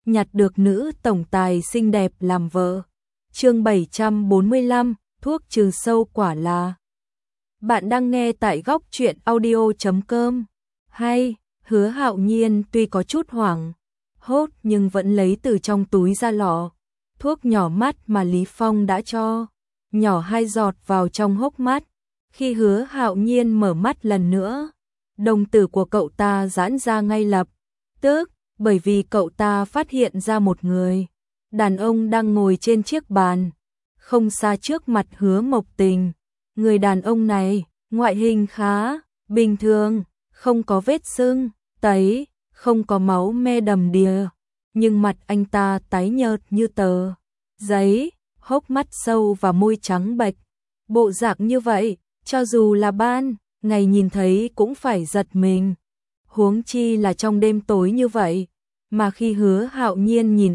nhặt được nữ tổng tài xinh đẹp làm vợ. Chương 745, thuốc trừ sâu quả là. Bạn đang nghe tại góc truyện audio.com. Hay, Hứa Hạo Nhiên tuy có chút hoảng hốt nhưng vẫn lấy từ trong túi ra lọ thuốc nhỏ mắt mà Lý Phong đã cho, nhỏ 2 giọt vào trong hốc mắt. Khi Hứa Hạo Nhiên mở mắt lần nữa, đồng tử của cậu ta giãn ra ngay lập tức, bởi vì cậu ta phát hiện ra một người đàn ông đang ngồi trên chiếc bàn không xa trước mặt Hứa Mộc Tình. Người đàn ông này, ngoại hình khá bình thường, không có vết sưng tấy, không có máu me đầm đìa, nhưng mặt anh ta tái nhợt như tờ giấy, hốc mắt sâu và môi trắng bệch. Bộ dạng như vậy, cho dù là ban ngày nhìn thấy cũng phải giật mình, huống chi là trong đêm tối như vậy. Mà khi Hứa Hạo Nhiên nhìn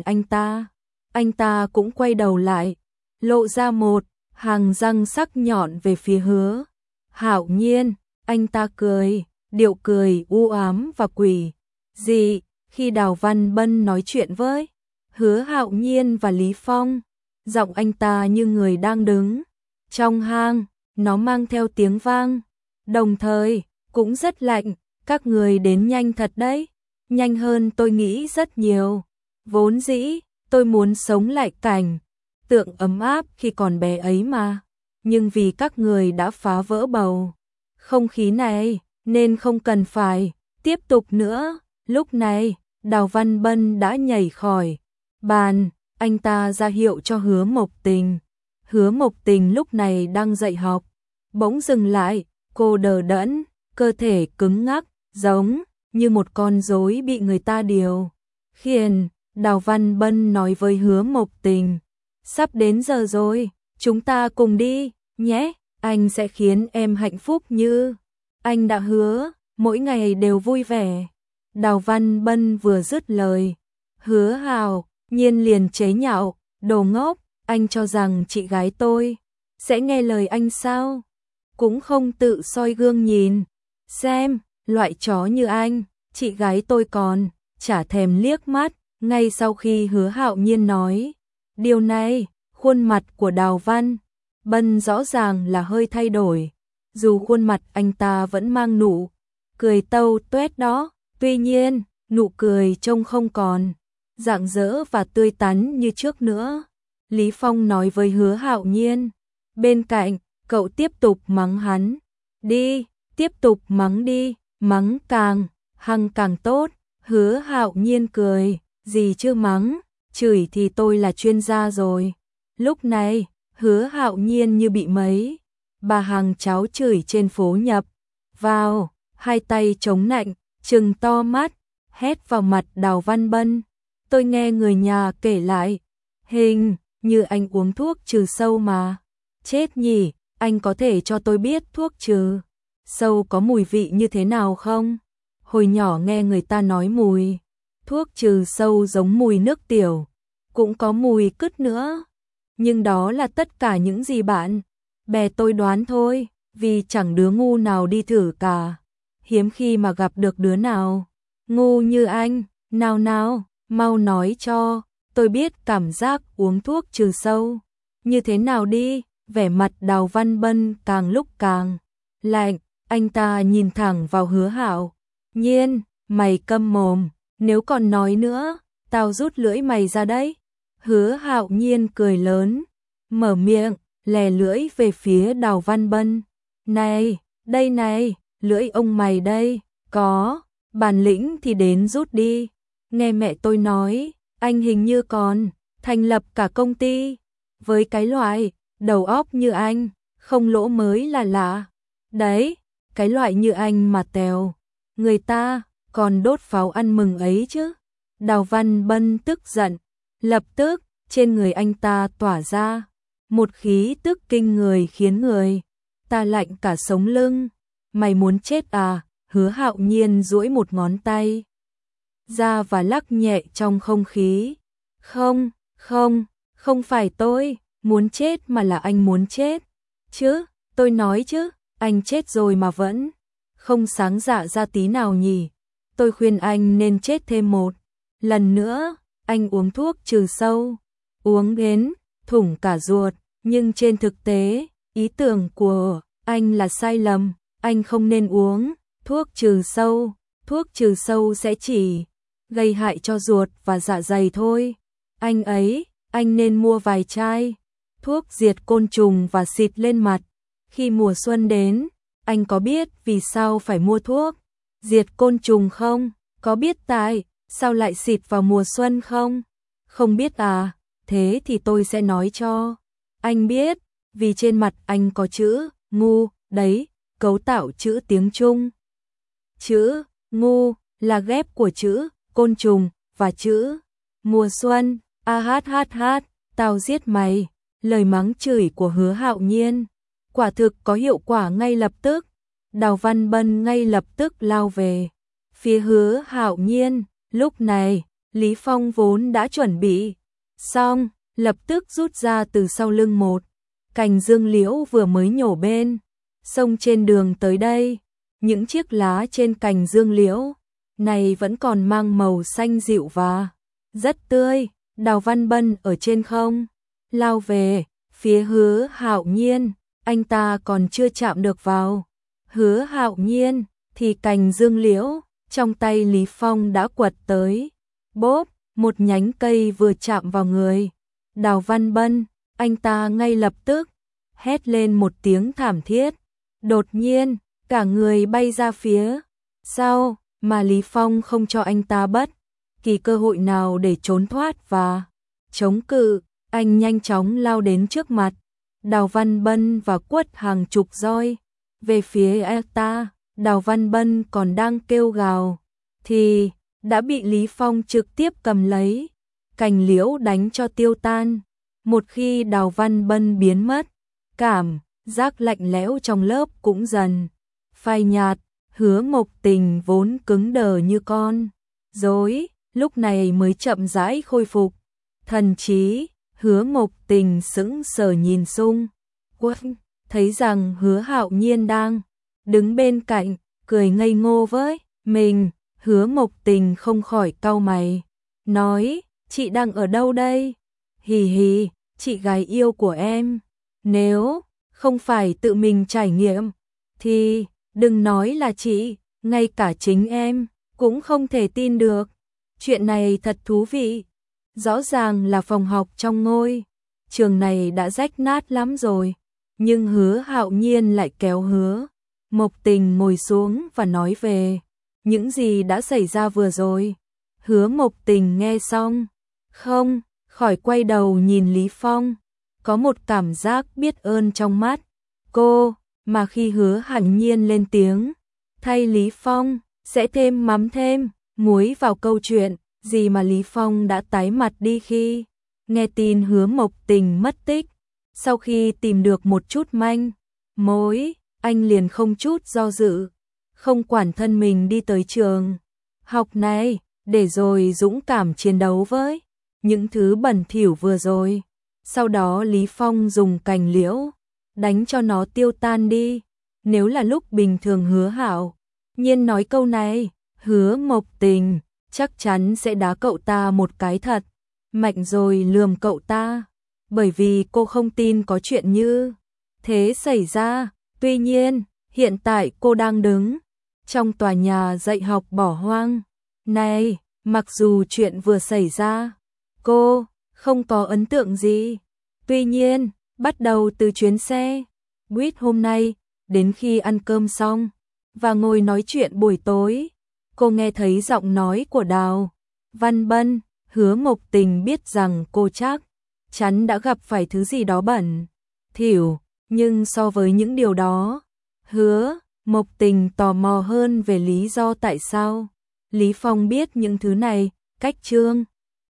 anh ta cũng quay đầu lại, lộ ra một hàng răng sắc nhọn về phía Hứa Hạo Nhiên. Anh ta cười, điệu cười u ám và quỷ dị. Khi Đào Văn Bân nói chuyện với Hứa Hạo Nhiên và Lý Phong, giọng anh ta như người đang đứng trong hang, nó mang theo tiếng vang, đồng thời cũng rất lạnh. Các người đến nhanh thật đấy, nhanh hơn tôi nghĩ rất nhiều. Vốn dĩ tôi muốn sống lại cảnh tượng ấm áp khi còn bé ấy mà, nhưng vì các người đã phá vỡ bầu không khí này nên không cần phải tiếp tục nữa. Lúc này, Đào Văn Bân đã nhảy khỏi bàn, anh ta ra hiệu cho Hứa Mộc Tình. Hứa Mộc Tình lúc này đang dạy học, bỗng dừng lại, cô đờ đẫn, cơ thể cứng ngắc, giống như một con rối bị người ta điều khiển. Đào Văn Bân nói với Hứa Mộc Tình, sắp đến giờ rồi, chúng ta cùng đi, nhé, anh sẽ khiến em hạnh phúc như anh đã hứa, mỗi ngày đều vui vẻ. Đào Văn Bân vừa dứt lời, Hứa Hạo Nhiên liền chế nhạo, đồ ngốc, anh cho rằng chị gái tôi sẽ nghe lời anh sao? Cũng không tự soi gương nhìn xem, loại chó như anh, chị gái tôi còn chả thèm liếc mắt. Ngay sau khi Hứa Hạo Nhiên nói điều này, khuôn mặt của Đào Văn Bân rõ ràng là hơi thay đổi. Dù khuôn mặt anh ta vẫn mang nụ cười tâu tuét đó, tuy nhiên nụ cười trông không còn rạng rỡ và tươi tắn như trước nữa. Lý Phong nói với Hứa Hạo Nhiên bên cạnh, cậu tiếp tục mắng hắn đi, tiếp tục mắng đi, mắng càng hăng càng tốt. Hứa Hạo Nhiên cười, gì chứ mắng, chửi thì tôi là chuyên gia rồi. Lúc này, Hứa Hạo Nhiên như bị mấy bà hàng cháo chửi trên phố nhập vào, hai tay chống nạnh, trừng to mắt, hét vào mặt Đào Văn Bân. Tôi nghe người nhà kể lại, hình như anh uống thuốc trừ sâu mà. Chết nhỉ, anh có thể cho tôi biết thuốc trừ sâu có mùi vị như thế nào không? Hồi nhỏ nghe người ta nói mùi thuốc trừ sâu giống mùi nước tiểu, cũng có mùi cứt nữa. Nhưng đó là tất cả những gì bạn bè tôi đoán thôi, vì chẳng đứa ngu nào đi thử cả. Hiếm khi mà gặp được đứa nào ngu như anh. Nào nào, mau nói cho tôi biết cảm giác uống thuốc trừ sâu như thế nào đi. Vẻ mặt Đào Văn Bân càng lúc càng lạnh, anh ta nhìn thẳng vào Hứa Hạo Nhiên, mày câm mồm, nếu còn nói nữa, tao rút lưỡi mày ra đấy. Hứa Hạo Nhiên cười lớn, mở miệng, lè lưỡi về phía Đào Văn Bân. Này, đây này, lưỡi ông mày đây, có bản lĩnh thì đến rút đi. Nghe mẹ tôi nói, anh hình như còn thành lập cả công ty. Với cái loại đầu óc như anh, không lỗ mới là lạ. Đấy, cái loại như anh mà tèo người ta còn đốt pháo ăn mừng ấy chứ. Đào Văn Bân tức giận, lập tức trên người anh ta tỏa ra một khí tức kinh người khiến người ta lạnh cả sống lưng. Mày muốn chết à? Hứa Hạo Nhiên duỗi một ngón tay ra và lắc nhẹ trong không khí. Không, không, không phải tôi muốn chết mà là anh muốn chết. Chứ, tôi nói chứ, anh chết rồi mà vẫn không sáng dạ ra tí nào nhỉ. Tôi khuyên anh nên chết thêm một lần nữa. anh uống thuốc trừ sâu, uống đến thủng cả ruột, nhưng trên thực tế, ý tưởng của anh là sai lầm, anh không nên uống thuốc trừ sâu, thuốc trừ sâu sẽ chỉ gây hại cho ruột và dạ dày thôi. Anh nên mua vài chai thuốc diệt côn trùng và xịt lên mặt. Khi mùa xuân đến, anh có biết vì sao phải mua thuốc diệt côn trùng không? Có biết tại sao lại xịt vào mùa xuân không? Không biết à? Thế thì tôi sẽ nói cho anh biết, vì trên mặt anh có chữ ngu đấy, cấu tạo chữ tiếng Trung. Chữ ngu là ghép của chữ côn trùng và chữ mùa xuân. Tao giết mày. Lời mắng chửi của Hứa Hạo Nhiên quả thực có hiệu quả ngay lập tức. Đào Văn Bân ngay lập tức lao về phía Hứa Hạo Nhiên. Lúc này, Lý Phong vốn đã chuẩn bị xong, lập tức rút ra từ sau lưng một cành dương liễu vừa mới nhổ bên sông trên đường tới đây. Những chiếc lá trên cành dương liễu này vẫn còn mang màu xanh dịu và rất tươi. Đào Văn Bân ở trên không lao về phía Hứa Hạo Nhiên, anh ta còn chưa chạm được vào Hứa Hạo Nhiên thì cành dương liễu trong tay Lý Phong đã quật tới. Bốp, một nhánh cây vừa chạm vào người Đào Văn Bân, anh ta ngay lập tức hét lên một tiếng thảm thiết. Đột nhiên, cả người bay ra phía sau, mà Lý Phong không cho anh ta bất kỳ cơ hội nào để trốn thoát và chống cự. Anh nhanh chóng lao đến trước mặt Đào Văn Bân và quất hàng chục roi về phía anh ta. Đào Văn Bân còn đang kêu gào thì đã bị Lý Phong trực tiếp cầm lấy cành liễu đánh cho tiêu tan. Một khi Đào Văn Bân biến mất, cảm giác lạnh lẽo trong lớp cũng dần phai nhạt. Hứa Mộc Tình vốn cứng đờ như con rối, lúc này mới chậm rãi khôi phục thần trí. Hứa Mộc Tình sững sờ nhìn xung quanh, thấy rằng Hứa Hạo Nhiên đang đứng bên cạnh, cười ngây ngô với mình. Hứa Mộc Tình không khỏi cau mày, nói, chị đang ở đâu đây? Hì hì, chị gái yêu của em. Nếu không phải tự mình trải nghiệm, thì đừng nói là chị, ngay cả chính em cũng không thể tin được. Chuyện này thật thú vị. Rõ ràng là phòng học trong ngôi trường này đã rách nát lắm rồi, nhưng Hứa Hạo Nhiên lại kéo Hứa Mộc Tình ngồi xuống và nói về những gì đã xảy ra vừa rồi. Hứa Mộc Tình nghe xong, không khỏi quay đầu nhìn Lý Phong, có một cảm giác biết ơn trong mắt cô. Mà khi Hứa Hạo Nhiên lên tiếng thay Lý Phong sẽ thêm mắm thêm muối vào câu chuyện gì mà Lý Phong đã tái mặt đi khi nghe tin Hứa Mộc Tình mất tích. Sau khi tìm được một chút manh mối, anh liền không chút do dự, không quản thân mình đi tới trường học này, để rồi dũng cảm chiến đấu với những thứ bẩn thỉu vừa rồi. Sau đó Lý Phong dùng cành liễu đánh cho nó tiêu tan đi. Nếu là lúc bình thường Hứa Hạo Nhiên nói câu này, Hứa Mộc Tình chắc chắn sẽ đá cậu ta một cái thật mạnh rồi lườm cậu ta, bởi vì cô không tin có chuyện như thế xảy ra. Tuy nhiên, hiện tại cô đang đứng trong tòa nhà dạy học bỏ hoang này, mặc dù chuyện vừa xảy ra, cô không có ấn tượng gì. Tuy nhiên, bắt đầu từ chuyến xe buýt hôm nay, đến khi ăn cơm xong và ngồi nói chuyện buổi tối, cô nghe thấy giọng nói của Đào Văn Bân. Hứa Mộc Tình biết rằng cô chắc chắn đã gặp phải thứ gì đó bẩn thỉu, nhưng so với những điều đó, Hứa Mộc Tình tò mò hơn về lý do tại sao Lý Phong biết những thứ này. Cách chương